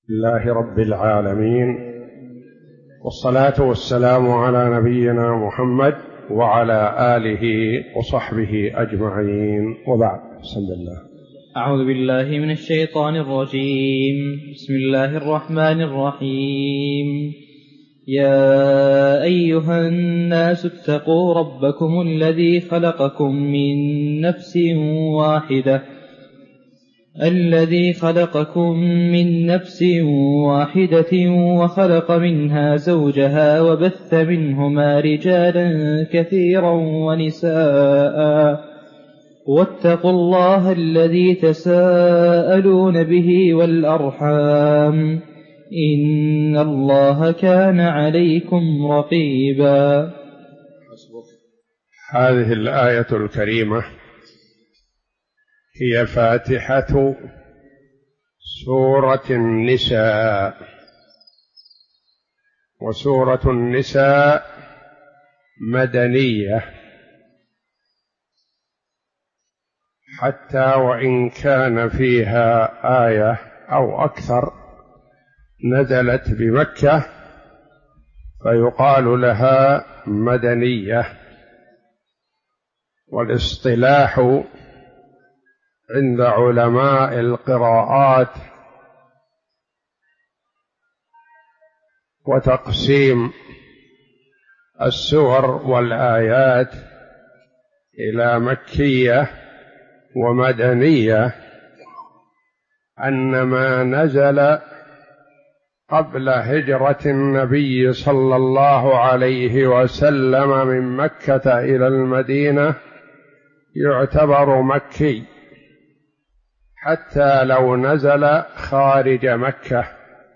لله رب العالمين، والصلاة والسلام على نبينا محمد وعلى آله وصحبه أجمعين، وبعد. بسم الله. أعوذ بالله من الشيطان الرجيم. بسم الله الرحمن الرحيم. يا أيها الناس اتقوا ربكم الذي خلقكم من نفس واحدة وخلق منها زوجها وبث منهما رجالا كثيرا ونساء، واتقوا الله الذي تساءلون به والأرحام، إن الله كان عليكم رقيبا. هذه الآية الكريمة هي فاتحة سورة النساء، وسورة النساء مدنية، حتى وإن كان فيها آية أو أكثر نزلت بمكة فيقال لها مدنية. والاصطلاح عند علماء القراءات وتقسيم السور والآيات إلى مكية ومدنية أن ما نزل قبل هجرة النبي صلى الله عليه وسلم من مكة إلى المدينة يعتبر مكي، حتى لو نزل خارج مكة.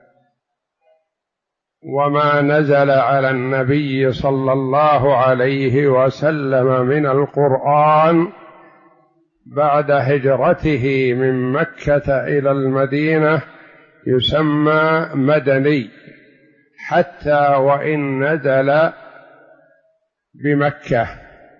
وما نزل على النبي صلى الله عليه وسلم من القرآن بعد هجرته من مكة إلى المدينة يسمى مدني، حتى وإن نزل بمكة.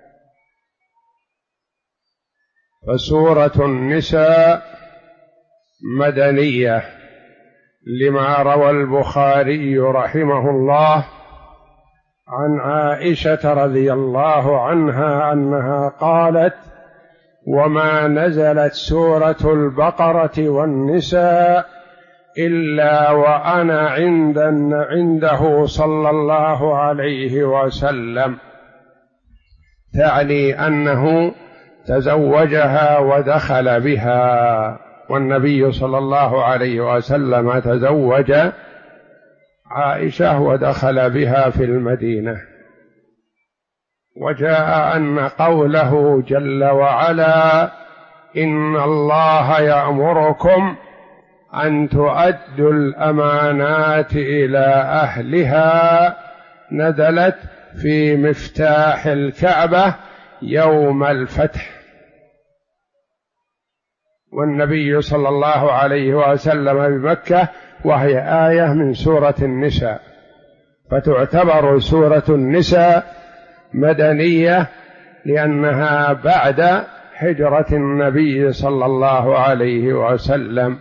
فسورة النساء مدنية لما روى البخاري رحمه الله عن عائشة رضي الله عنها أنها قالت: وما نزلت سورة البقرة والنساء إلا وأنا عنده صلى الله عليه وسلم، تعني أنه تزوجها ودخل بها، والنبي صلى الله عليه وسلم تزوج عائشة ودخل بها في المدينة. وجاء أن قوله جل وعلا: إن الله يأمركم أن تؤدوا الأمانات إلى أهلها، نزلت في مفتاح الكعبة يوم الفتح، والنبي صلى الله عليه وسلم بمكة، وهي آية من سورة النساء، فتعتبر سورة النساء مدنية لأنها بعد هجرة النبي صلى الله عليه وسلم،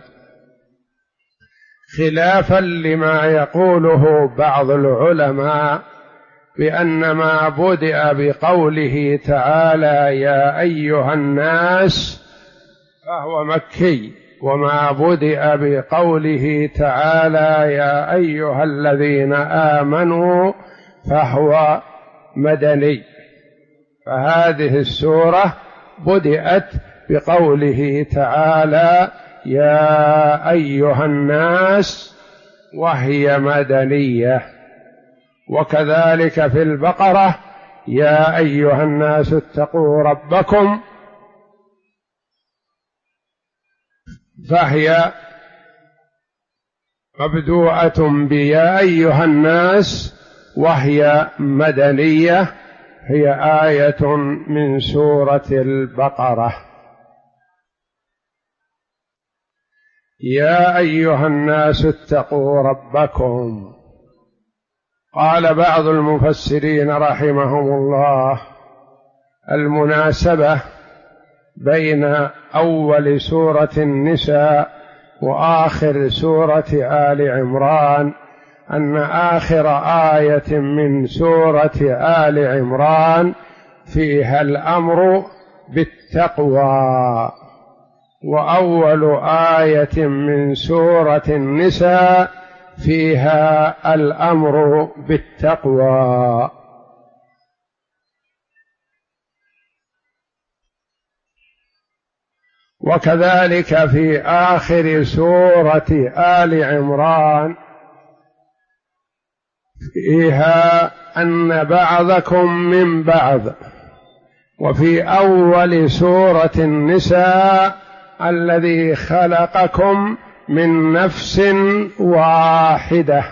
خلافا لما يقوله بعض العلماء بأن ما بدأ بقوله تعالى يا أيها الناس فهو مكي، وما بدأ بقوله تعالى يا أيها الذين آمنوا فهو مدني. فهذه السورة بدأت بقوله تعالى يا أيها الناس وهي مدنية. وكذلك في البقرة يا أيها الناس اتقوا ربكم، فهي مبدوءة بيا أيها الناس وهي مدنية، هي آية من سورة البقرة. يا أيها الناس اتقوا ربكم، قال بعض المفسرين رحمهم الله: المناسبة بين أول سورة النساء وآخر سورة آل عمران أن آخر آية من سورة آل عمران فيها الأمر بالتقوى، وأول آية من سورة النساء فيها الأمر بالتقوى. وكذلك في آخر سورة آل عمران فيها أن بعضكم من بعض، وفي أول سورة النساء الذي خلقكم من نفس واحدة.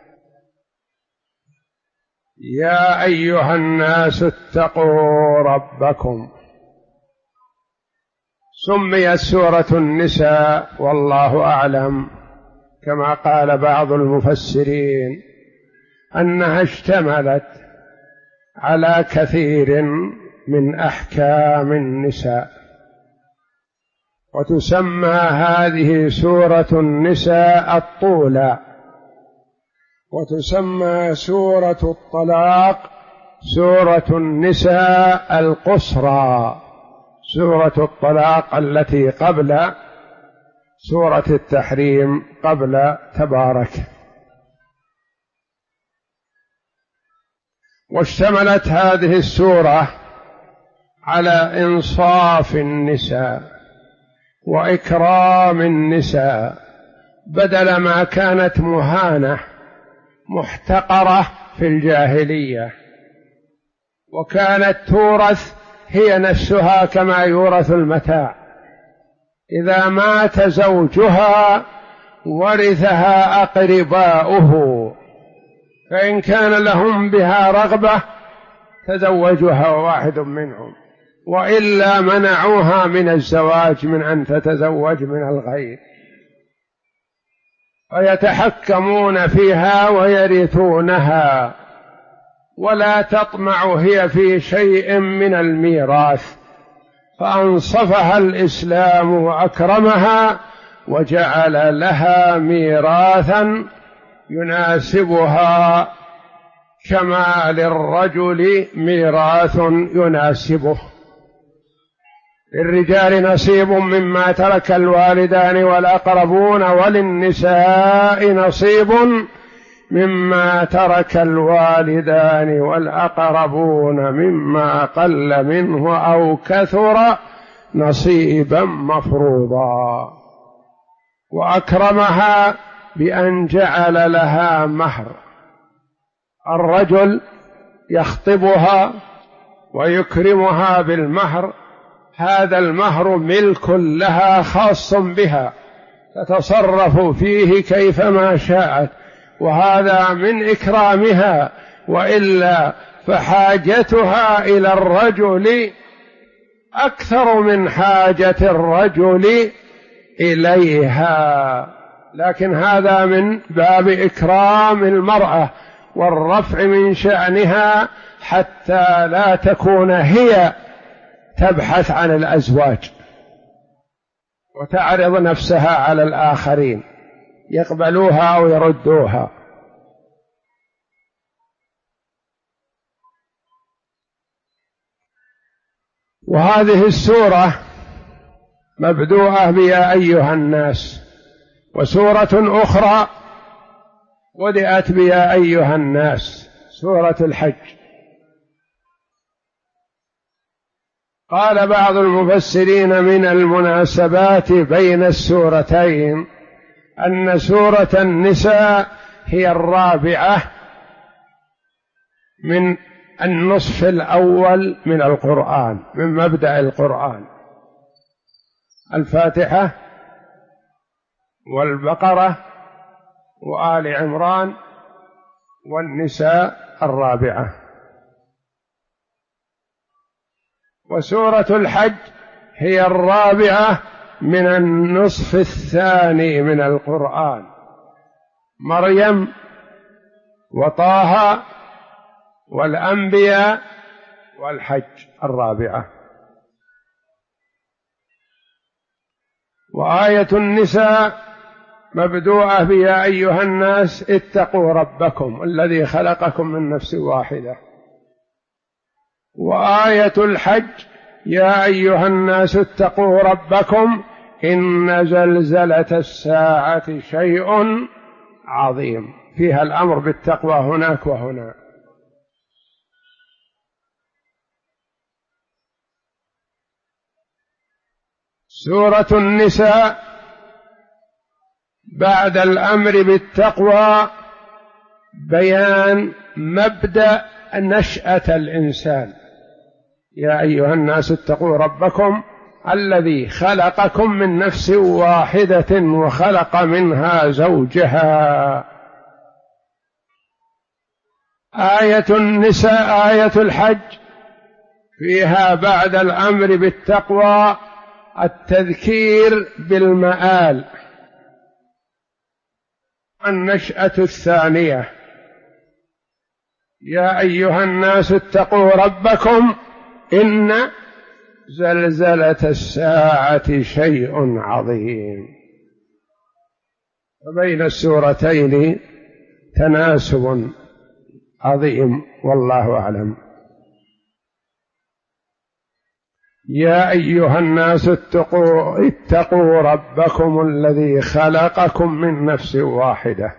يا أيها الناس اتقوا ربكم. سميت سورة النساء والله أعلم كما قال بعض المفسرين أنها اشتملت على كثير من أحكام النساء، وتسمى هذه سورة النساء الطولى، وتسمى سورة الطلاق سورة النساء القصرى، سورة الطلاق التي قبل سورة التحريم قبل تبارك. واشتملت هذه السورة على إنصاف النساء وإكرام النساء، بدل ما كانت مهانة محتقرة في الجاهلية، وكانت تورث هي نفسها كما يورث المتاع، إذا مات زوجها ورثها أقرباؤه، فإن كان لهم بها رغبة تزوجها واحد منهم، وإلا منعوها من الزواج، من أن تتزوج من الغير، ويتحكمون فيها ويرثونها، ولا تطمع هي في شيء من الميراث، فأنصفها الإسلام وأكرمها وجعل لها ميراثا يناسبها كما للرجل ميراث يناسبه. للرجال نصيب مما ترك الوالدان والأقربون، وللنساء نصيب مما ترك الوالدان والأقربون مما قل منه أو كثر نصيبا مفروضا. وأكرمها بأن جعل لها مهر، الرجل يخطبها ويكرمها بالمهر، هذا المهر ملك لها خاص بها تتصرف فيه كيفما شاءت، وهذا من إكرامها، وإلا فحاجتها إلى الرجل أكثر من حاجة الرجل إليها، لكن هذا من باب إكرام المرأة والرفع من شأنها، حتى لا تكون هي تبحث عن الأزواج وتعرض نفسها على الآخرين يقبلوها أو يردوها. وهذه السورة مبدوءة بيا أيها الناس، وسورة أخرى بدأت بيا أيها الناس، سورة الحج. قال بعض المفسرين من المناسبات بين السورتين أن سورة النساء هي الرابعة من النصف الأول من القرآن، من مبدأ القرآن، الفاتحة والبقرة وآل عمران والنساء الرابعة. وسورة الحج هي الرابعة من النصف الثاني من القرآن، مريم وطه والأنبياء والحج الرابعة. وآية النساء مبدوءة بيا أيها الناس اتقوا ربكم الذي خلقكم من نفس واحدة. وآية الحج يا أيها الناس اتقوا ربكم إن زلزلة الساعة شيء عظيم، فيها الأمر بالتقوى هناك وهنا. سورة النساء بعد الأمر بالتقوى بيان مبدأ نشأة الإنسان. يا أيها الناس اتقوا ربكم الذي خلقكم من نفس واحدة وخلق منها زوجها. آية النساء آية الحج فيها بعد الأمر بالتقوى التذكير بالمآل، النشأة الثانية. يا أيها الناس اتقوا ربكم إن زلزلة الساعة شيء عظيم. وبين السورتين تناسب عظيم والله أعلم. يا أيها الناس اتقوا ربكم الذي خلقكم من نفس واحدة.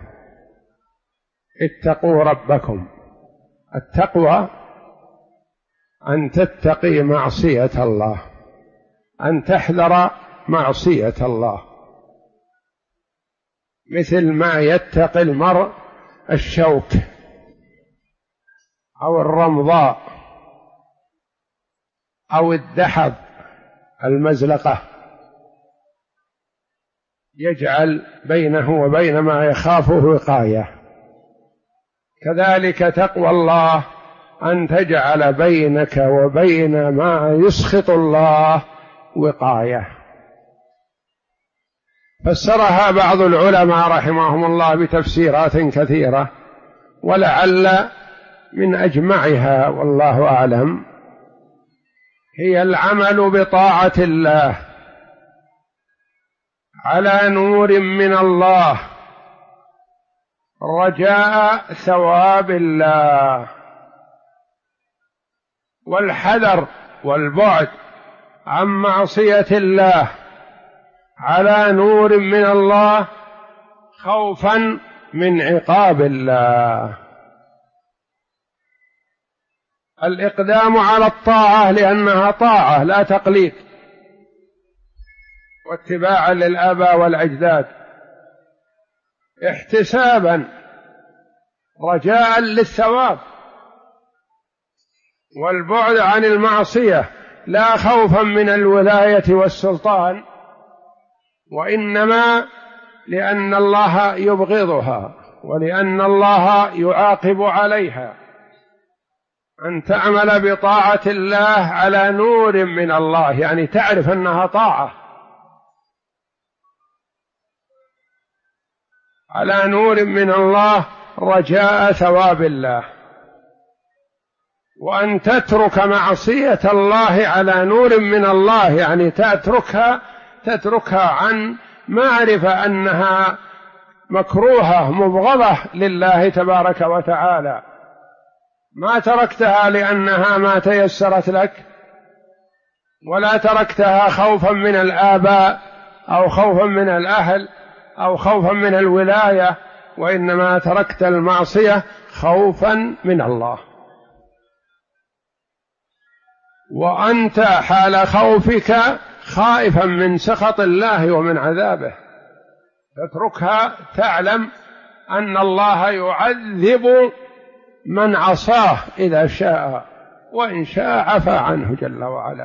اتقوا ربكم، التقوى أن تتقي معصية الله، أن تحذر معصية الله، مثل ما يتقي المرء الشوك أو الرمضاء أو الدحض المزلقة، يجعل بينه وبين ما يخافه وقاية. كذلك تقوى الله أن تجعل بينك وبين ما يسخط الله وقاية. فسرها بعض العلماء رحمهم الله بتفسيرات كثيرة، ولعل من أجمعها والله أعلم هي العمل بطاعة الله على نور من الله رجاء ثواب الله، والحذر والبعد عن معصية الله على نور من الله خوفا من عقاب الله. الإقدام على الطاعة لأنها طاعة لا تقليد واتباعا للآباء والأجداد، احتسابا رجاء للثواب، والبعد عن المعصية لا خوفا من الولاية والسلطان، وإنما لأن الله يبغضها ولأن الله يعاقب عليها. أن تعمل بطاعة الله على نور من الله، يعني تعرف أنها طاعة على نور من الله رجاء ثواب الله، وأن تترك معصية الله على نور من الله، يعني تتركها عن معرفة أنها مكروهة مبغضة لله تبارك وتعالى، ما تركتها لأنها ما تيسرت لك، ولا تركتها خوفا من الآباء أو خوفا من الأهل أو خوفا من الولاية، وإنما تركت المعصية خوفا من الله. وأنت حال خوفك خائفا من سخط الله ومن عذابه، تتركها تعلم أن الله يعذب من عصاه إذا شاء، وإن شاء عفى عنه جل وعلا.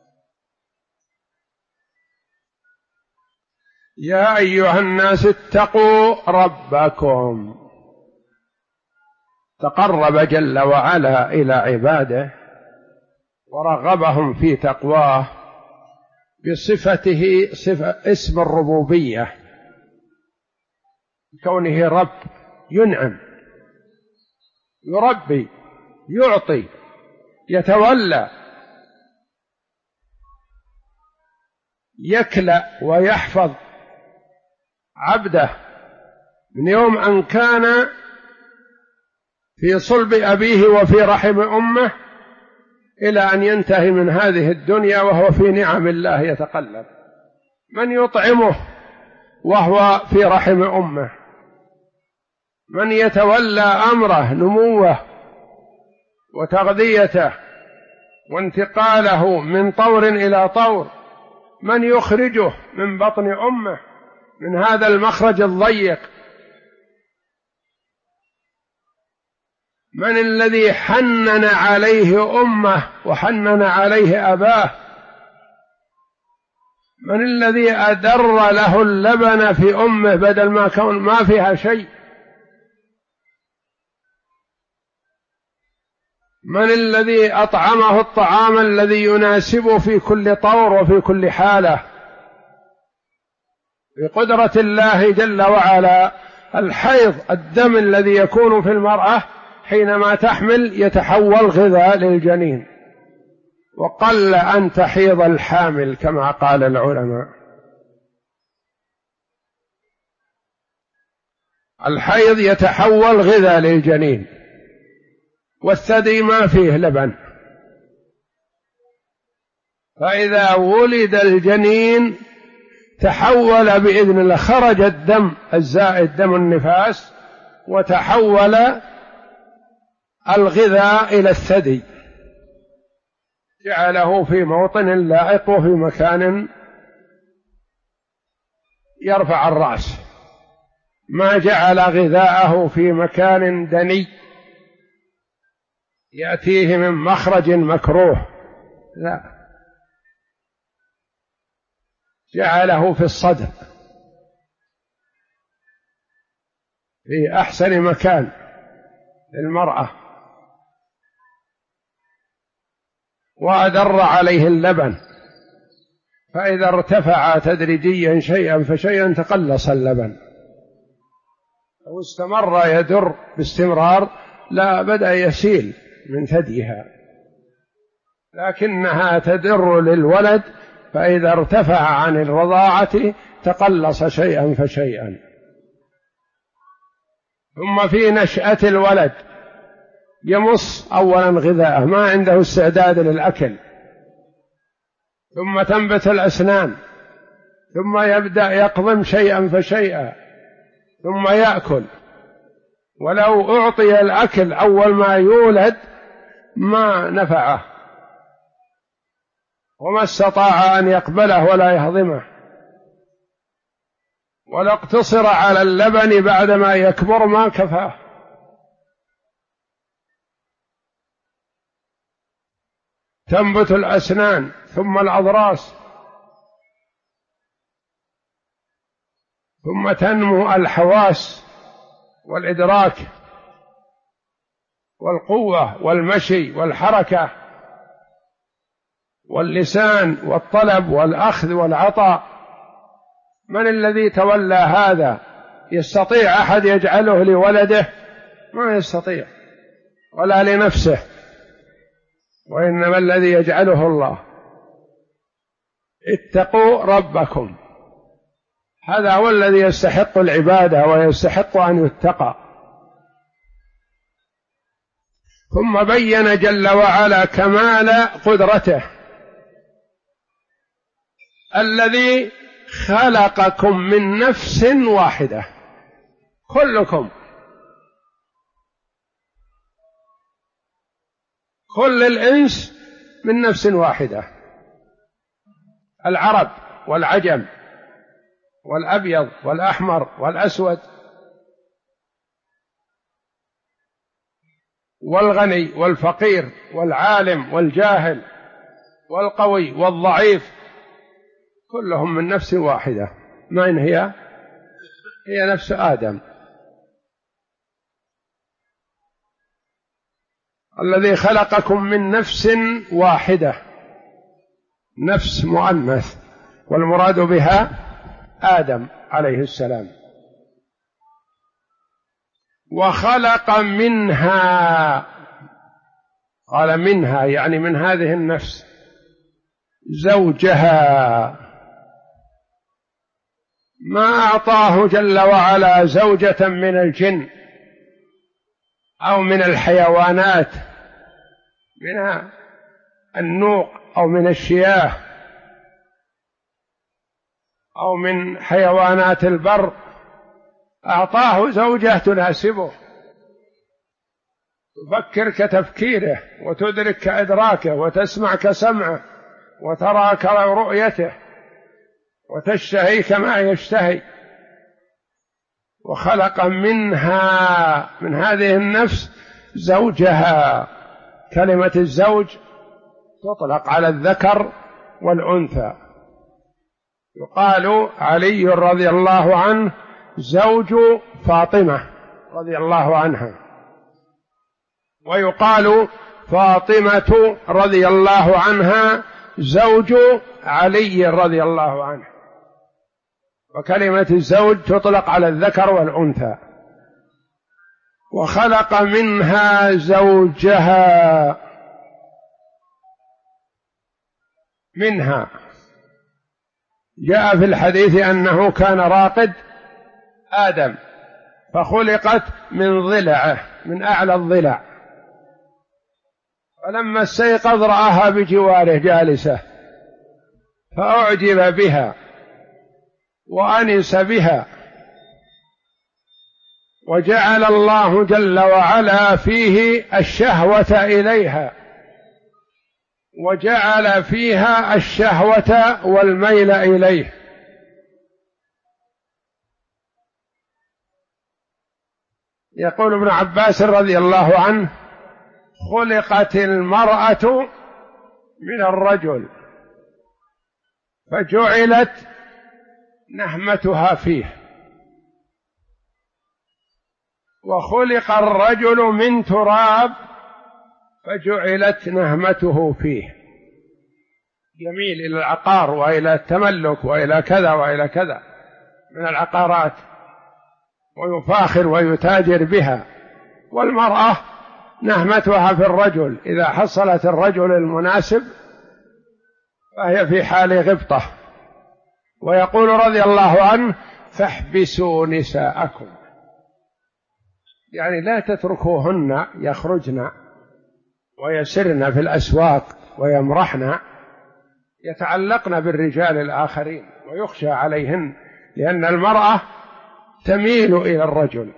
يا أيها الناس اتقوا ربكم، تقرب جل وعلا إلى عباده ورغبهم في تقواه بصفته اسم الربوبية، كونه رب ينعم يربي يعطي يتولى يكلأ ويحفظ عبده من يوم أن كان في صلب أبيه وفي رحم أمه إلى أن ينتهي من هذه الدنيا وهو في نعم الله يتقلب. من يطعمه وهو في رحم أمه؟ من يتولى أمره نموه وتغذيته وانتقاله من طور إلى طور؟ من يخرجه من بطن أمه من هذا المخرج الضيق؟ من الذي حنن عليه أمه وحنن عليه أباه؟ من الذي أدر له اللبن في أمه بدل ما كون ما فيها شيء؟ من الذي أطعمه الطعام الذي يناسبه في كل طور وفي كل حالة؟ بقدرة الله جل وعلا الحيض، الدم الذي يكون في المرأة حينما تحمل يتحول غذاء للجنين، وقل أن تحيض الحامل كما قال العلماء. الحيض يتحول غذاء للجنين، والثدي ما فيه لبن، فإذا ولد الجنين تحول بإذن الله، خرج الدم الزائد دم النفاس وتحول الغذاء إلى الثدي، جعله في موطن لائق وفي مكان يرفع الرأس، ما جعل غذاءه في مكان دني يأتيه من مخرج مكروه، لا، جعله في الصدر في أحسن مكان للمرأة، وأدر عليه اللبن، فإذا ارتفع تدريجيا شيئا فشيئا تقلص اللبن. لو استمر يدر باستمرار لا بدأ يسيل من ثديها، لكنها تدر للولد، فإذا ارتفع عن الرضاعة تقلص شيئا فشيئا. ثم في نشأة الولد يمص أولا غذاءه، ما عنده استعداد للأكل، ثم تنبت الأسنان، ثم يبدأ يقضم شيئا فشيئا، ثم يأكل. ولو أعطي الأكل أول ما يولد ما نفعه وما استطاع أن يقبله ولا يهضمه، ولا اقتصر على اللبن بعدما يكبر ما كفاه. تنبت الأسنان ثم الأضراس، ثم تنمو الحواس والإدراك والقوة والمشي والحركة واللسان والطلب والأخذ والعطاء. من الذي تولى هذا؟ يستطيع أحد يجعله لولده؟ ما يستطيع، ولا لنفسه، وإنما الذي يجعله الله. اتقوا ربكم، هذا هو الذي يستحق العبادة ويستحق أن يتقى. ثم بين جل وعلا كمال قدرته، الذي خلقكم من نفس واحدة، كلكم، كل الإنس من نفس واحدة، العرب والعجم والأبيض والأحمر والأسود والغني والفقير والعالم والجاهل والقوي والضعيف، كلهم من نفس واحدة. من هي؟ هي نفس آدم، الذي خلقكم من نفس واحدة، نفس مؤنث، والمراد بها آدم عليه السلام. وخلق منها، قال منها يعني من هذه النفس، زوجها. ما أعطاه جل وعلا زوجة من الجن أو من الحيوانات، من النوق أو من الشياه أو من حيوانات البر، أعطاه زوجة تناسبه، تفكر كتفكيره وتدرك كإدراكه وتسمع كسمعه وترى كرؤيته وتشتهي كما يشتهي. وخلق منها، من هذه النفس، زوجها. كلمة الزوج تطلق على الذكر والأنثى. يقال علي رضي الله عنه زوج فاطمة رضي الله عنها، ويقال فاطمة رضي الله عنها زوج علي رضي الله عنه. وكلمة الزوج تطلق على الذكر والأنثى. وخلق منها زوجها. منها جاء في الحديث أنه كان راقد آدم فخلقت من ضلعه، من أعلى الضلع، فلما استيقظ رآها بجواره جالسة فأعجب بها وأنس بها، وجعل الله جل وعلا فيه الشهوة إليها، وجعل فيها الشهوة والميل إليه. يقول ابن عباس رضي الله عنه: خلقت المرأة من الرجل فجعلت نهمتها فيه، وخلق الرجل من تراب فجعلت نهمته فيه. يميل إلى العقار وإلى التملك وإلى كذا وإلى كذا من العقارات، ويفاخر ويتاجر بها. والمرأة نهمتها في الرجل، إذا حصلت الرجل المناسب فهي في حال غبطة. ويقول رضي الله عنه: فاحبسوا نساءكم، يعني لا تتركوهن يخرجن ويسرن في الأسواق ويمرحن، يتعلقن بالرجال الآخرين ويخشى عليهن، لأن المرأة تميل إلى الرجل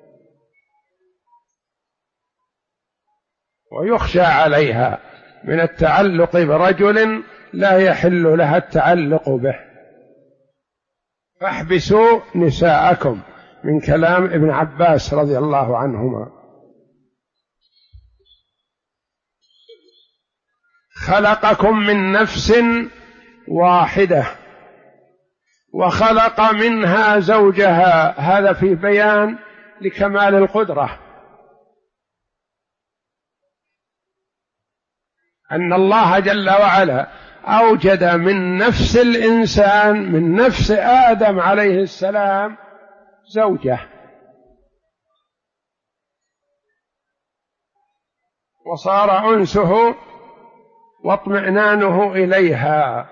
ويخشى عليها من التعلق برجل لا يحل لها التعلق به. فاحبسوا نساءكم، من كلام ابن عباس رضي الله عنهما. خلقكم من نفس واحدة وخلق منها زوجها. هذا في بيان لكمال القدرة، أن الله جل وعلا أوجد من نفس الإنسان، من نفس آدم عليه السلام، زوجة، وصار أنسه واطمئنانه إليها.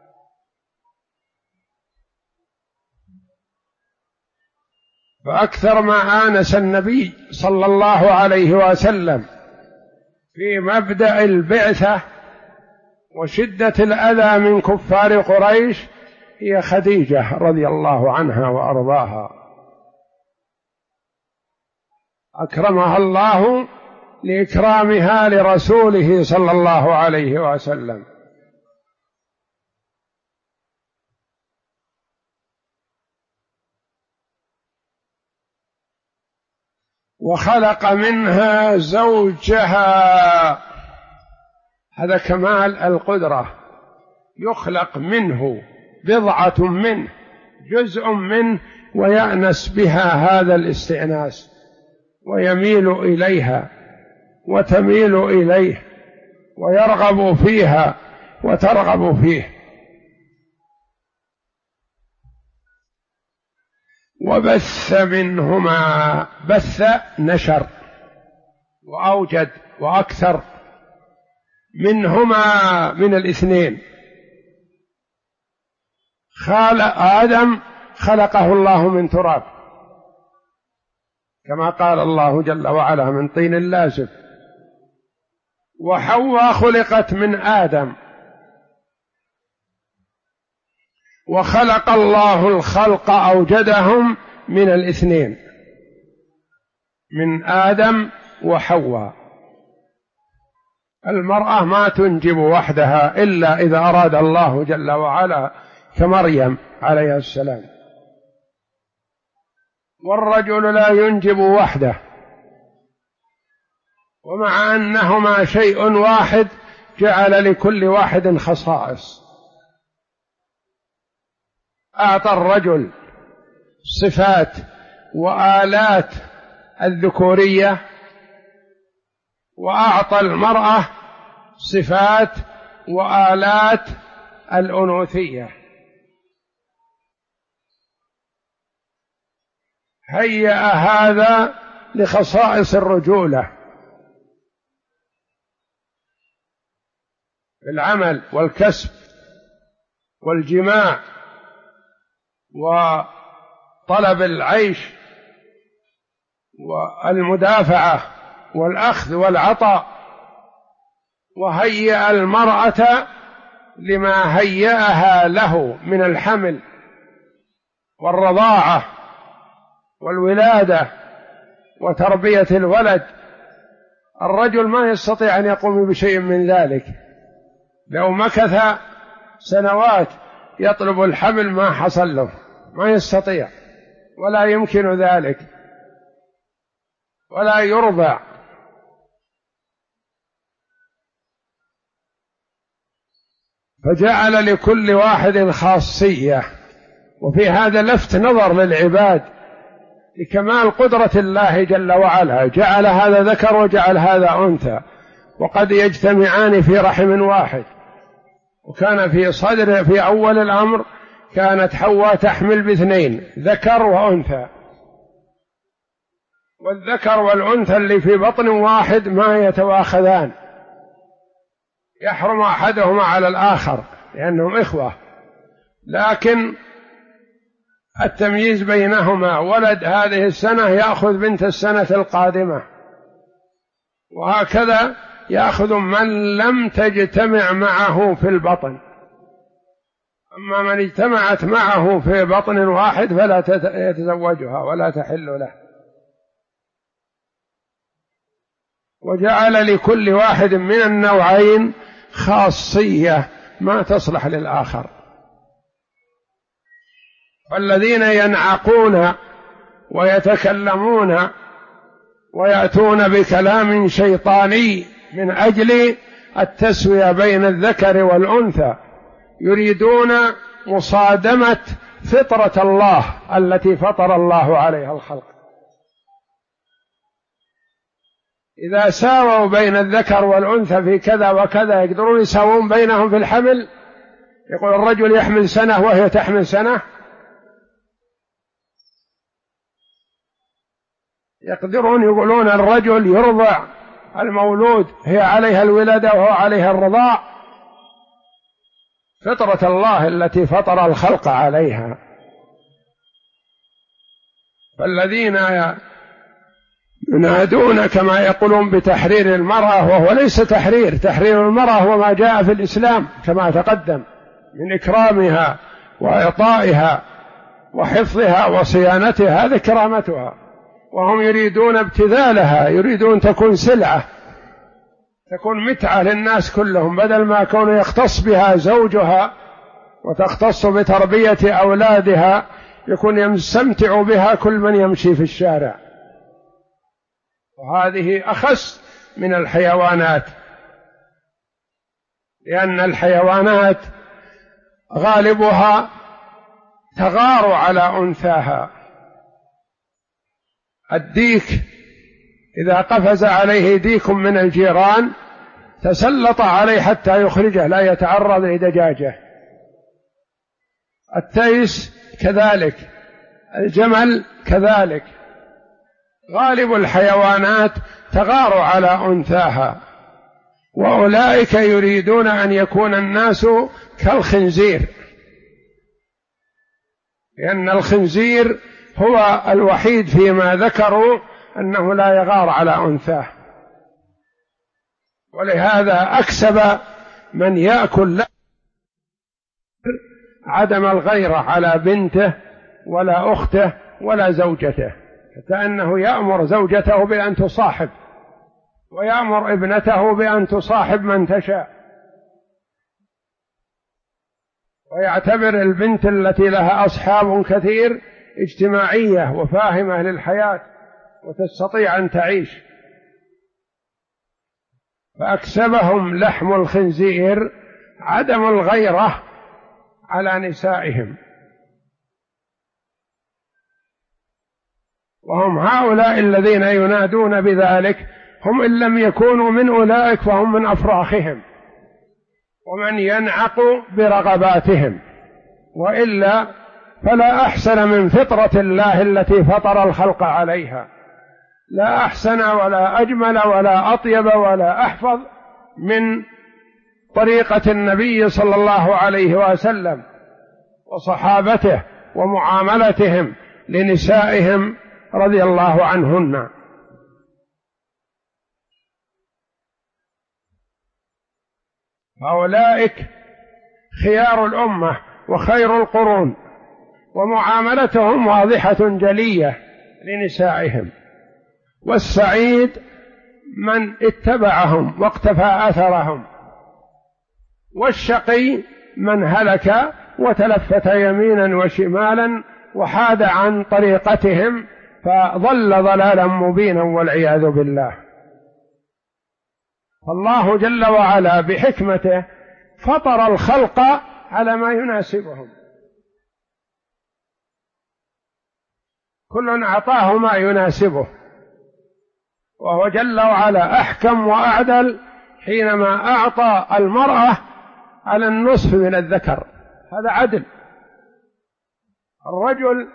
فأكثر ما آنس النبي صلى الله عليه وسلم في مبدأ البعثة وشدة الأذى من كفار قريش هي خديجة رضي الله عنها وأرضاها، أكرمها الله لإكرامها لرسوله صلى الله عليه وسلم. وخلق منها زوجها. هذا كمال القدرة، يخلق منه بضعة منه، جزء منه، ويأنس بها هذا الاستئناس، ويميل إليها وتميل إليه، ويرغب فيها وترغب فيه. وبث منهما، بث نشر وأوجد وأكثر، منهما من الاثنين. آدم خلقه الله من تراب، كما قال الله جل وعلا من طين لازب. وحواء خلقت من آدم، وخلق الله الخلق أوجدهم من الاثنين، من آدم وحواء. المرأة ما تنجب وحدها إلا إذا أراد الله جل وعلا، كمريم عليه السلام. والرجل لا ينجب وحده، ومع أنهما شيء واحد جعل لكل واحد خصائص. أعطى الرجل صفات وآلات الذكورية، وأعطى المرأة صفات وآلات الأنوثية. هيأ هذا لخصائص الرجولة، العمل والكسب والجماع وطلب العيش والمدافعة والأخذ والعطاء. وهيأ المرأة لما هيأها له من الحمل والرضاعة والولادة وتربية الولد. الرجل ما يستطيع أن يقوم بشيء من ذلك، لو مكث سنوات يطلب الحمل ما حصل له، ما يستطيع ولا يمكن ذلك، ولا يرضع. فجعل لكل واحد خاصية. وفي هذا لفت نظر للعباد لكمال قدرة الله جل وعلا، جعل هذا ذكر وجعل هذا أنثى، وقد يجتمعان في رحم واحد. وكان في أول الأمر كانت حواء تحمل باثنين، ذكر وأنثى، والذكر والأنثى اللي في بطن واحد ما يتواخذان، يحرم أحدهما على الآخر لأنهم إخوة، لكن التمييز بينهما، ولد هذه السنة يأخذ بنت السنة القادمة، وهكذا يأخذ من لم تجتمع معه في البطن. أما من اجتمعت معه في بطن واحد فلا يتزوجها ولا تحل له. وجعل لكل واحد من النوعين خاصية ما تصلح للآخر. فالذين ينعقون ويتكلمون ويأتون بكلام شيطاني من أجل التسوية بين الذكر والأنثى يريدون مصادمة فطرة الله التي فطر الله عليها الخلق. إذا ساووا بين الذكر والأنثى في كذا وكذا يقدرون يساوون بينهم في الحمل؟ يقول الرجل يحمل سنة وهي تحمل سنة، يقدرون يقولون الرجل يرضع المولود، هي عليها الولادة وهو عليها الرضاع. فطرة الله التي فطر الخلق عليها. فالذين ينادون كما يقولون بتحرير المرأة، وهو ليس تحرير المرأة هو ما جاء في الإسلام كما تقدم من إكرامها وإعطائها وحفظها وصيانتها، هذا كرامتها. وهم يريدون ابتذالها، يريدون تكون سلعة، تكون متعة للناس كلهم، بدل ما كون يختص بها زوجها وتختص بتربية أولادها يكون يستمتع بها كل من يمشي في الشارع. وهذه أخس من الحيوانات، لأن الحيوانات غالبها تغار على أنثاها. الديك إذا قفز عليه ديك من الجيران تسلط عليه حتى يخرجه، لا يتعرض لدجاجه. التيس كذلك، الجمل كذلك. غالب الحيوانات تغار على أنثاها، وأولئك يريدون أن يكون الناس كالخنزير، لأن الخنزير هو الوحيد فيما ذكروا أنه لا يغار على أنثاه، ولهذا أكسب من يأكل عدم الغيرة على بنته ولا أخته ولا زوجته، حتى أنه يأمر زوجته بأن تصاحب، ويأمر ابنته بأن تصاحب من تشاء، ويعتبر البنت التي لها أصحاب كثير اجتماعية وفاهمة للحياة وتستطيع أن تعيش. فأكسبهم لحم الخنزير عدم الغيرة على نسائهم، وهم هؤلاء الذين ينادون بذلك، هم إن لم يكونوا من أولئك فهم من أفراخهم ومن ينعق برغباتهم، وإلا فلا أحسن من فطرة الله التي فطر الخلق عليها، لا أحسن ولا أجمل ولا أطيب ولا أحفظ من طريقة النبي صلى الله عليه وسلم وصحابته ومعاملتهم لنسائهم رضي الله عنهن. فأولئك خيار الأمة وخير القرون، ومعاملتهم واضحة جلية لنسائهم، والسعيد من اتبعهم واقتفى أثرهم، والشقي من هلك وتلفت يمينا وشمالا وحاد عن طريقتهم فضل ضلالا مبينا والعياذ بالله. فالله جل وعلا بحكمته فطر الخلق على ما يناسبهم، كل أعطاه ما يناسبه، وهو جل وعلا أحكم وأعدل حينما أعطى المرأة على النصف من الذكر، هذا عدل. الرجل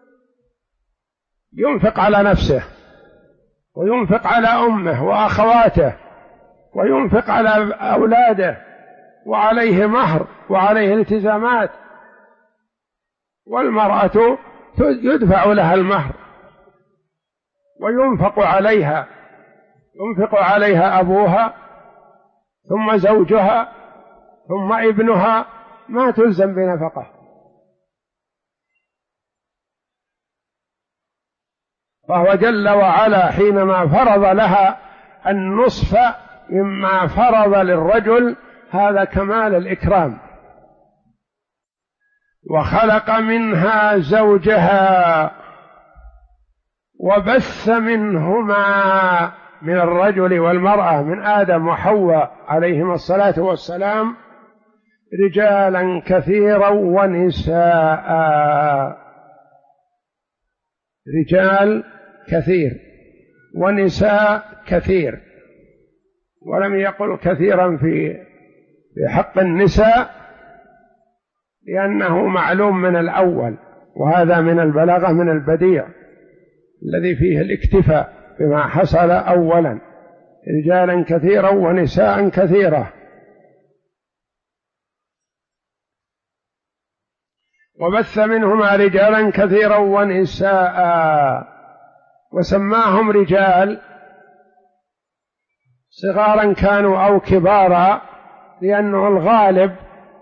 ينفق على نفسه وينفق على أمه وأخواته وينفق على أولاده وعليه مهر وعليه التزامات، والمرأة يدفع لها المهر وينفق عليها، ينفق عليها أبوها ثم زوجها ثم ابنها، ما تلزم بنفقة. فهو جل وعلا حينما فرض لها النصف مما فرض للرجل، هذا كمال الإكرام. وخلق منها زوجها وبث منهما، من الرجل والمرأة، من آدم وحواء عليهما الصلاة والسلام، رجالا كثيرا ونساء. رجال كثير ونساء كثير، ولم يقل كثيرا في حق النساء لأنه معلوم من الأول، وهذا من البلاغة من البديع الذي فيه الاكتفاء بما حصل أولا، رجالا كثيرا ونساء كثيرة. وبث منهما رجالا كثيرا ونساء، وسماهم رجال صغارا كانوا أو كبارا، لأنه الغالب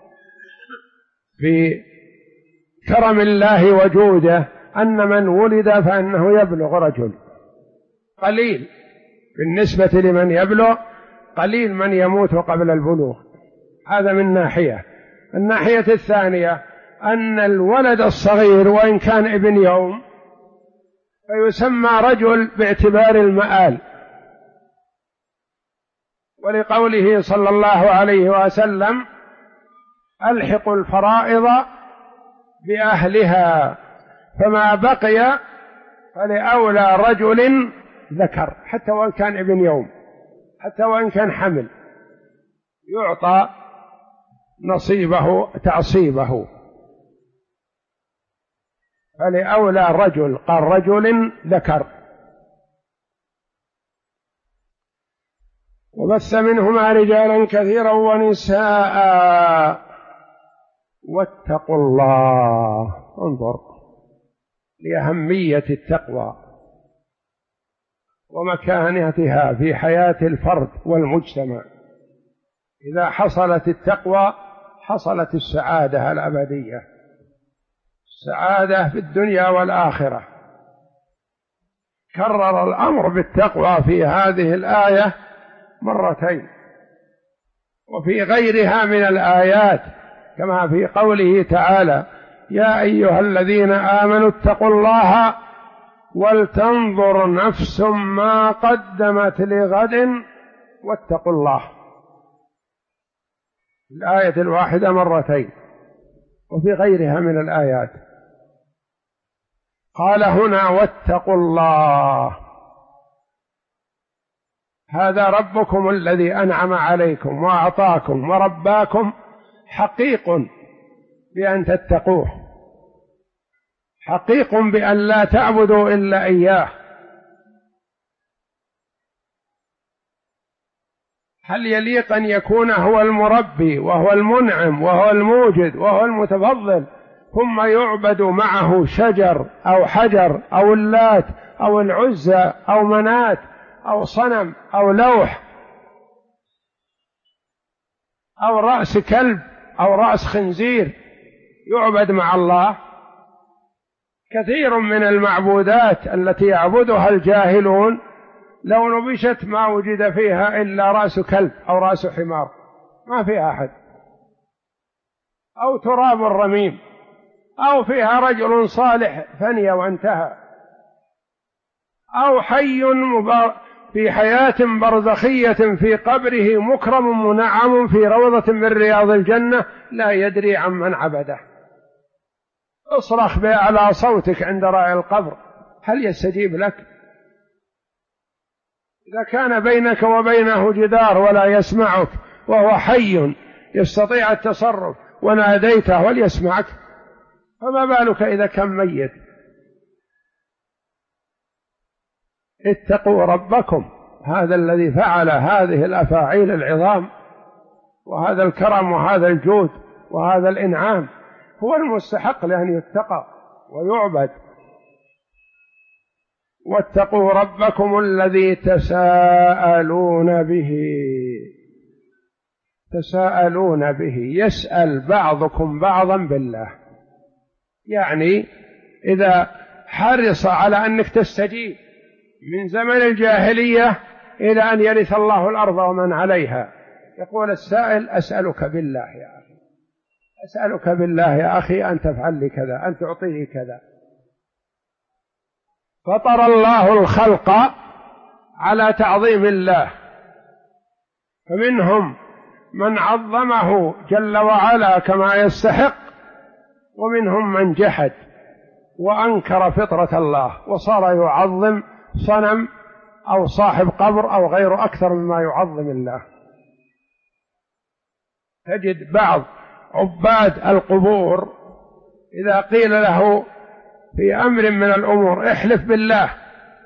في كرم الله وجوده أن من ولد فإنه يبلغ رجل، قليل بالنسبة لمن يبلغ، قليل من يموت قبل البلوغ. هذا من ناحية. الناحية الثانية أن الولد الصغير وإن كان ابن يوم فيسمى رجل باعتبار المآل، ولقوله صلى الله عليه وسلم: ألحقوا الفرائض بأهلها، فما بقي فلأولى رجل ذكر، حتى وإن كان ابن يوم، حتى وإن كان حمل، يعطى نصيبه تعصيبه. فلأولى رجل، قال رجل ذكر. وبث منهما رجالا كثيرا ونساء واتقوا الله. انظر لأهمية التقوى ومكانتها في حياة الفرد والمجتمع. إذا حصلت التقوى حصلت السعادة الأبدية، السعادة في الدنيا والآخرة. كرر الأمر بالتقوى في هذه الآية مرتين، وفي غيرها من الآيات، كما في قوله تعالى: يا أيها الذين آمنوا اتقوا الله ولتنظر نفس ما قدمت لغد واتقوا الله. الآية الواحدة مرتين، وفي غيرها من الآيات. قال هنا: واتقوا الله، هذا ربكم الذي أنعم عليكم وأعطاكم ورباكم، حقيق بأن تتقوه، حقيق بأن لا تعبدوا إلا إياه. هل يليق أن يكون هو المربي وهو المنعم وهو الموجد وهو المتفضل، ثم يعبد معه شجر أو حجر أو اللات أو العزى أو منات أو صنم أو لوح أو رأس كلب أو رأس خنزير يعبد مع الله؟ كثير من المعبودات التي يعبدها الجاهلون لو نبشت ما وجد فيها إلا رأس كلب أو رأس حمار، ما فيها أحد، أو تراب رميم، أو فيها رجل صالح فني وانتهى، أو حي في حياة برزخية في قبره مكرم منعم في روضة من رياض الجنة لا يدري عمن عبده. اصرخ بأعلى صوتك عند راعي القبر، هل يستجيب لك؟ إذا كان بينك وبينه جدار ولا يسمعك وهو حي يستطيع التصرف وناديته وليسمعك، فما بالك إذا كان ميت؟ اتقوا ربكم، هذا الذي فعل هذه الأفاعيل العظام وهذا الكرم وهذا الجود وهذا الإنعام هو المستحق لأن يتقى ويعبد. واتقوا ربكم الذي تساءلون به، يسأل بعضكم بعضا بالله، يعني إذا حرص على أنك تستجيب من زمن الجاهلية إلى أن يرث الله الأرض ومن عليها، يقول السائل: أسألك بالله يا أخي، أسألك بالله يا أخي أن تفعل لي كذا، أن تعطيه كذا. فطر الله الخلق على تعظيم الله، فمنهم من عظمه جل وعلا كما يستحق، ومنهم من جحد وأنكر فطرة الله وصار يعظم صنم أو صاحب قبر أو غيره أكثر مما يعظم الله. تجد بعض عباد القبور إذا قيل له في أمر من الأمور احلف بالله،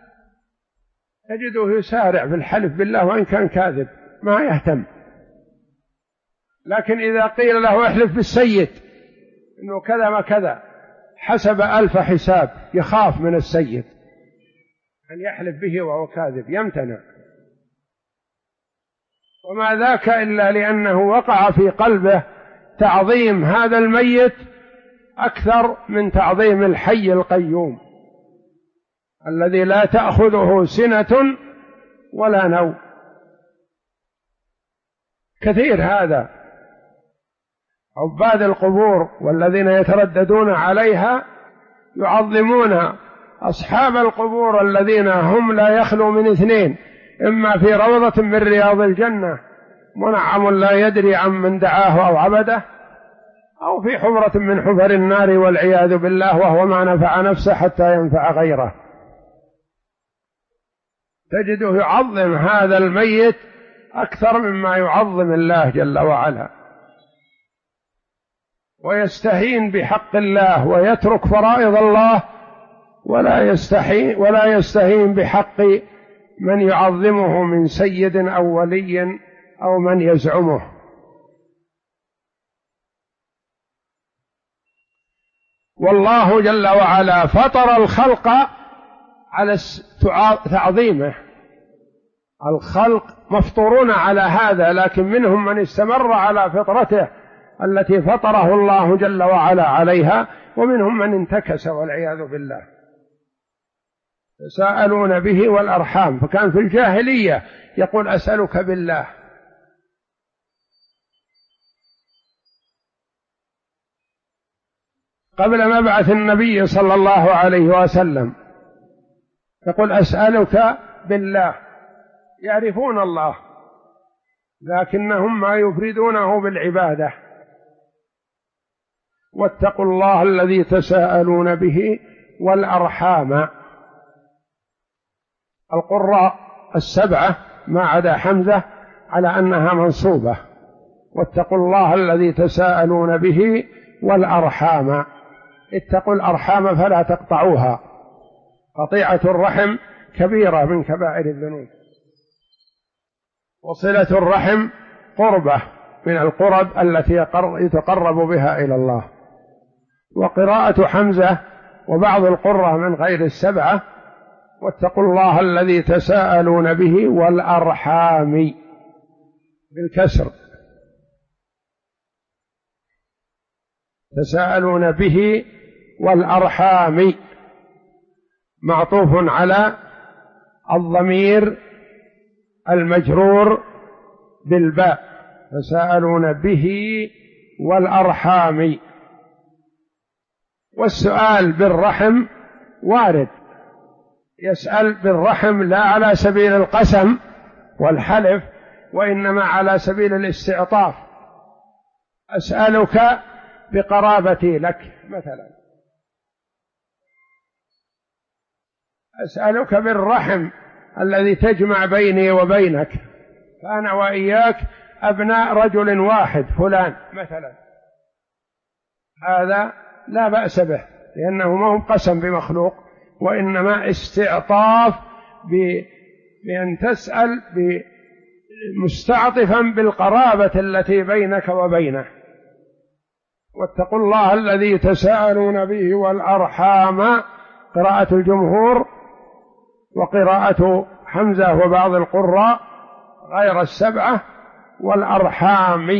تجده يسارع في الحلف بالله وإن كان كاذب ما يهتم. لكن إذا قيل له احلف بالسيد إنه كذا وكذا حسب 1000 حساب، يخاف من السيد أن يحلف به وهو كاذب، يمتنع. وما ذاك إلا لأنه وقع في قلبه تعظيم هذا الميت أكثر من تعظيم الحي القيوم الذي لا تأخذه سنة ولا نوم. كثير هذا عباد القبور والذين يترددون عليها يعظمون أصحاب القبور الذين هم لا يخلو من 2: إما في روضة من رياض الجنة منعم لا يدري عن من دعاه أو عبده، أو في حفرة من حفر النار والعياذ بالله، وهو ما نفع نفسه حتى ينفع غيره. تجده يعظم هذا الميت أكثر مما يعظم الله جل وعلا، ويستهين بحق الله ويترك فرائض الله، ولا يستهين بحق من يعظمه من سيد أو ولي أو من يزعمه. والله جل وعلا فطر الخلق على تعظيمه. الخلق مفطورون على هذا، لكن منهم من استمر على فطرته التي فطره الله جل وعلا عليها، ومنهم من انتكس والعياذ بالله. يساءلون به والأرحام، فكان في الجاهلية يقول أسألك بالله. قبل مبعث النبي صلى الله عليه وسلم يقول أسألك بالله. يعرفون الله لكنهم ما يفردونه بالعبادة. واتقوا الله الذي تساءلون به والأرحام. القراء السبعة ما عدا حمزة على أنها منصوبة. واتقوا الله الذي تساءلون به والأرحام. اتقوا الأرحام فلا تقطعوها. قطيعة الرحم كبيرة من كبائر الذنوب، وصلة الرحم قربة من القرب التي يتقرب بها إلى الله. وقراءة حمزة وبعض القراء من غير السبعة واتقوا الله الذي تساءلون به والأرحام بالكسر، تساءلون به والأرحام معطوف على الضمير المجرور بالباء، تساءلون به والأرحام. والسؤال بالرحم وارد، يسأل بالرحم لا على سبيل القسم والحلف، وإنما على سبيل الاستعطاف. أسألك بقرابتي لك مثلا، أسألك بالرحم الذي تجمع بيني وبينك، فأنا وإياك أبناء رجل واحد فلان مثلا، هذا لا بأس به لأنه ما هو قسم بمخلوق، وإنما استعطاف بأن تسأل مستعطفا بالقرابة التي بينك وبينه. واتقوا الله الذي تساءلون به والأرحام قراءة الجمهور، وقراءة حمزة وبعض القراء غير السبعة والأرحام.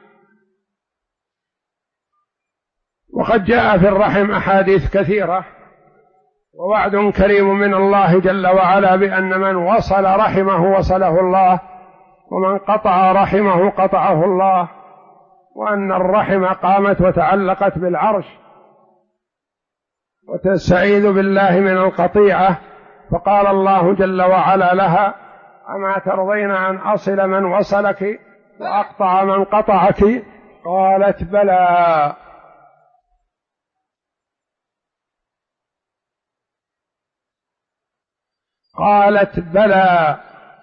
وقد جاء في الرحم أحاديث كثيرة، ووعد كريم من الله جل وعلا بأن من وصل رحمه وصله الله، ومن قطع رحمه قطعه الله، وأن الرحم قامت وتعلقت بالعرش، وتستعيذ بالله من القطيعة، فقال الله جل وعلا لها أما ترضين أن أصل من وصلك وأقطع من قطعك؟ قالت بلى. قالت بلى.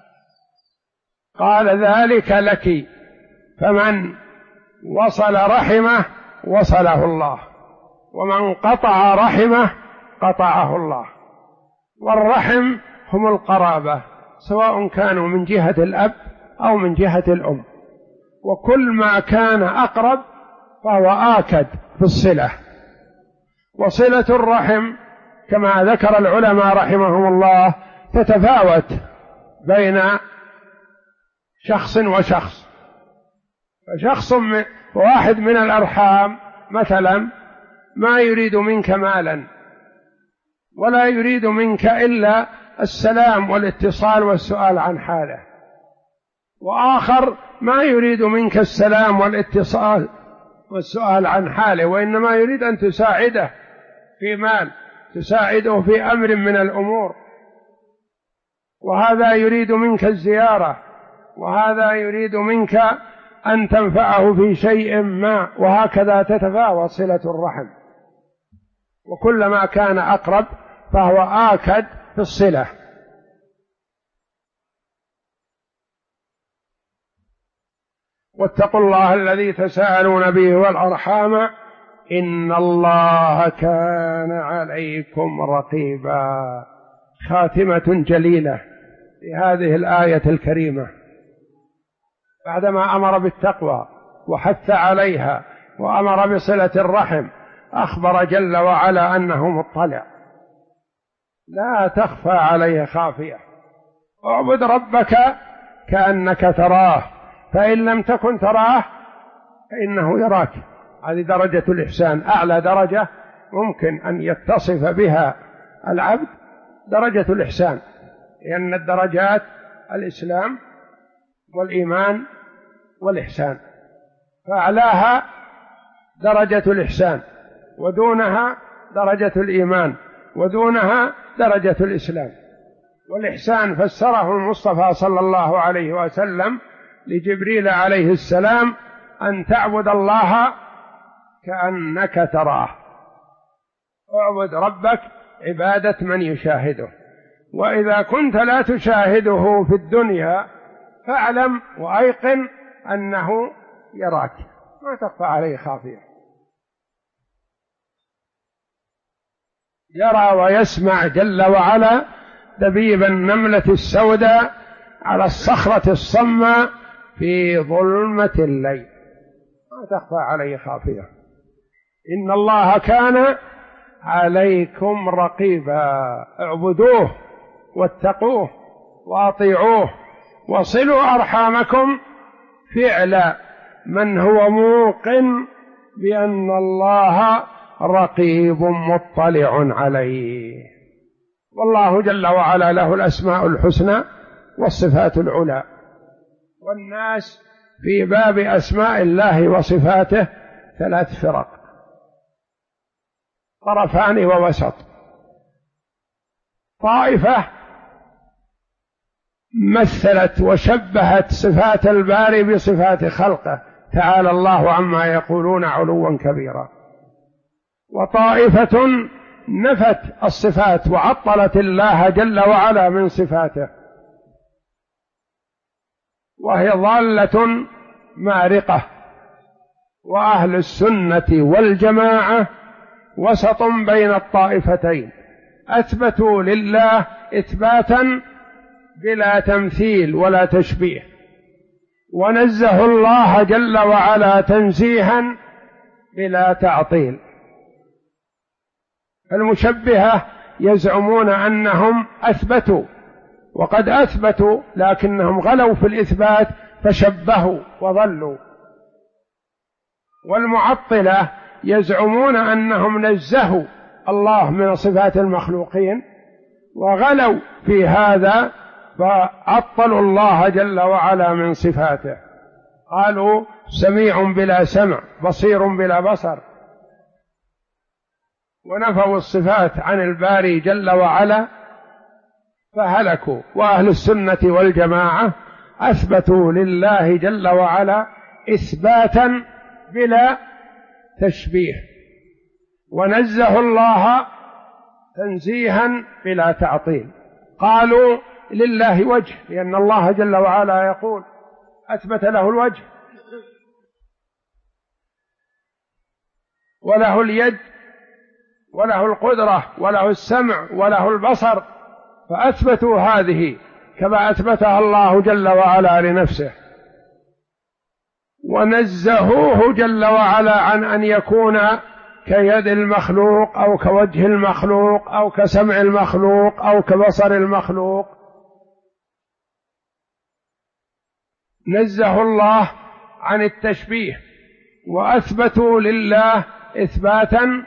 قال ذلك لك، فمن وصل رحمه وصله الله، ومن قطع رحمه قطعه الله. والرحم هم القرابة، سواء كانوا من جهة الأب أو من جهة الأم، وكل ما كان أقرب فهو آكد في الصلة. وصلة الرحم كما ذكر العلماء رحمهم الله تتفاوت بين شخص وشخص. فشخص واحد من الأرحام مثلا ما يريد منك مالا ولا يريد منك إلا السلام والاتصال والسؤال عن حاله، وآخر ما يريد منك السلام والاتصال والسؤال عن حاله، وإنما يريد أن تساعده في مال، تساعده في أمر من الأمور، وهذا يريد منك الزيارة، وهذا يريد منك أن تنفعه في شيء ما، وهكذا تتفاوت صلة الرحم. وكلما كان أقرب فهو آكد في الصلة. واتقوا الله الذي تساءلون به والأرحام إن الله كان عليكم رقيبا. خاتمة جليلة لهذه الآية الكريمة، بعدما أمر بالتقوى وحث عليها وأمر بصلة الرحم أخبر جل وعلا أنه مطلع، لا تخفى عليه خافية. اعبد ربك كأنك تراه، فإن لم تكن تراه فإنه يراك. هذه درجة الإحسان، أعلى درجة ممكن أن يتصف بها العبد، درجة الإحسان، لأن الدرجات الإسلام والإيمان والإحسان، فأعلاها درجة الإحسان، ودونها درجة الإيمان، ودونها درجة الإسلام. والإحسان فسره المصطفى صلى الله عليه وسلم لجبريل عليه السلام: أن تعبد الله كأنك تراه. اعبد ربك عبادة من يشاهده، وإذا كنت لا تشاهده في الدنيا فاعلم وأيقن أنه يراك، ما تخفى عليه خافية. يرى ويسمع جل وعلا دبيب النملة السوداء على الصخرة الصماء في ظلمة الليل، ما تخفى عليه خافية. إن الله كان عليكم رقيبا. اعبدوه واتقوه وأطيعوه وصلوا أرحامكم، فعل من هو موقن بأن الله رقيب مطلع عليه. والله جل وعلا له الأسماء الحسنى والصفات العلى، والناس في باب أسماء الله وصفاته 3 فرق: طرفان ووسط. طائفة مثلت وشبهت صفات الباري بصفات خلقه تعالى الله عما يقولون علوا كبيرا، وطائفة نفت الصفات وعطلت الله جل وعلا من صفاته، وهي ضالة مارقة. وأهل السنة والجماعة وسط بين الطائفتين، أثبتوا لله إثباتا بلا تمثيل ولا تشبيه، ونزهوا الله جل وعلا تنزيها بلا تعطيل. المشبهة يزعمون أنهم أثبتوا، وقد أثبتوا لكنهم غلوا في الإثبات فشبهوا وضلوا. والمعطلة يزعمون أنهم نزهوا الله من صفات المخلوقين وغلوا في هذا فعطلوا الله جل وعلا من صفاته، قالوا سميع بلا سمع، بصير بلا بصر، ونفوا الصفات عن الباري جل وعلا فهلكوا. وأهل السنة والجماعة أثبتوا لله جل وعلا إثباتا بلا تشبيه، ونزهوا الله تنزيها بلا تعطيل. قالوا لله وجه، لأن الله جل وعلا يقول أثبت له الوجه، وله اليد، وله القدرة، وله السمع، وله البصر، فأثبتوا هذه كما أثبتها الله جل وعلا لنفسه، ونزهوه جل وعلا عن أن يكون كيد المخلوق أو كوجه المخلوق أو كسمع المخلوق أو كبصر المخلوق. نزهوا الله عن التشبيه، وأثبتوا لله إثباتا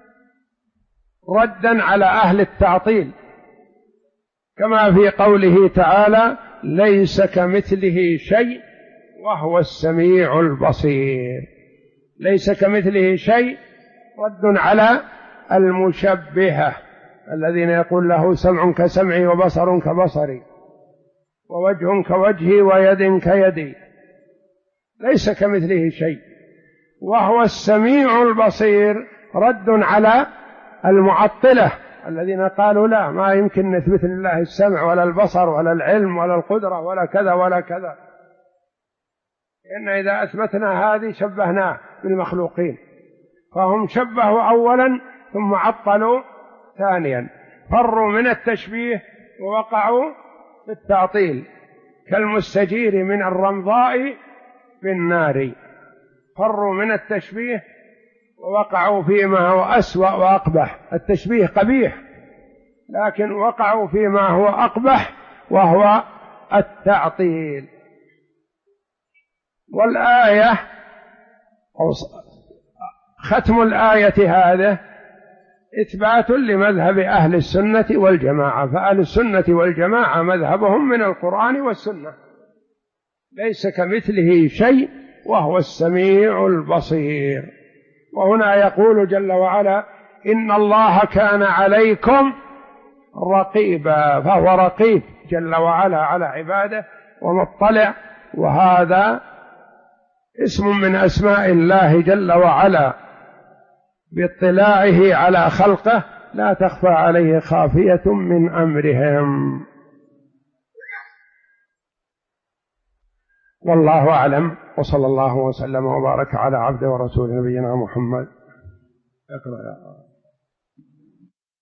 ردا على أهل التعطيل، كما في قوله تعالى ليس كمثله شيء وهو السميع البصير. ليس كمثله شيء رد على المشبهة الذين يقول له سمع كسمعي وبصر كبصري ووجه كوجهي ويد كيدي، ليس كمثله شيء. وهو السميع البصير رد على المعطلة الذين قالوا لا، ما يمكن نثبت لله السمع ولا البصر ولا العلم ولا القدرة ولا كذا ولا كذا، لأن إذا أثبتنا هذه شبهناه بالمخلوقين. فهم شبهوا أولا ثم عطلوا ثانيا، فروا من التشبيه ووقعوا في التعطيل، كالمستجير من الرمضاء بالنار. فروا من التشبيه ووقعوا فيما هو أسوأ وأقبح. التشبيه قبيح، لكن وقعوا فيما هو أقبح وهو التعطيل. والآية أو ختم الآية هذا إثبات لمذهب أهل السنة والجماعة، فأهل السنة والجماعة مذهبهم من القرآن والسنة، ليس كمثله شيء وهو السميع البصير. وهنا يقول جل وعلا: إن الله كان عليكم رقيبا، فهو رقيب جل وعلا على عباده ومطلع، وهذا اسم من أسماء الله جل وعلا باطلاعه على خلقه لا تخفى عليه خافية من أمرهم. والله أعلم، وصلى الله وسلم وبارك على عبده ورسوله نبينا محمد. اقرأ يا